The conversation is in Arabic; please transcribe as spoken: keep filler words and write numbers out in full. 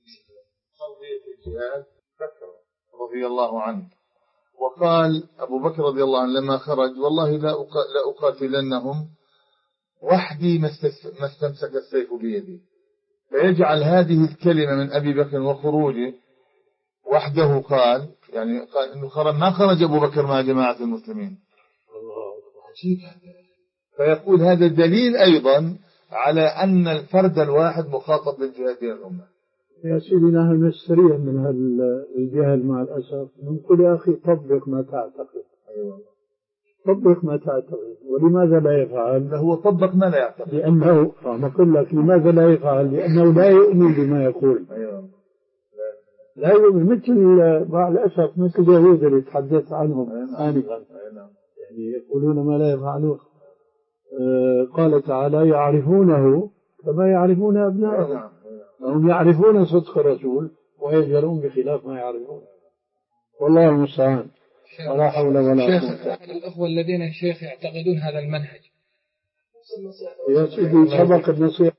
تربية الجهاد بكر رضي الله عنه، وقال أبو بكر رضي الله عنه لما خرج والله لا أقاتلنهم وحدي ما استمسك السيف بيدي، فيجعل هذه الكلمة من أبي بكر وخروجه وحده، قال يعني قال إنه خرج ما خرج أبو بكر مع جماعة المسلمين. عجيب هذا. فيقول هذا دليل أيضا على أن الفرد الواحد مخاطب بالجهاد بين الأمة. يا سيدي نحن نستريح من هذا الجهل مع الأسف، نقول يا أخي طبق ما تعتقد. أيوة. طبق ما تعتقد. ولماذا لا يفعل؟ هو طبق ما لا يعتقد، لأنه نقول لك لماذا لا يفعل؟ لأنه لا يؤمن بما يقول. أيوة. لا يؤمن، مثل مع الأسف مثل اليهود اللي تحدثت عنهم آنفا، يعني يقولون ما لا يفعلون. آه قال تعالى يعرفونه كما يعرفون أبنائهم، هم يعرفون صدق الرسول ويجهلون بخلاف ما يعرفون. والله المستعان، ولا حول ولا قوة. شيخ أحد الأخوة الذين الشيخ يعتقدون هذا المنهج يا سيدي سبق النصيحة.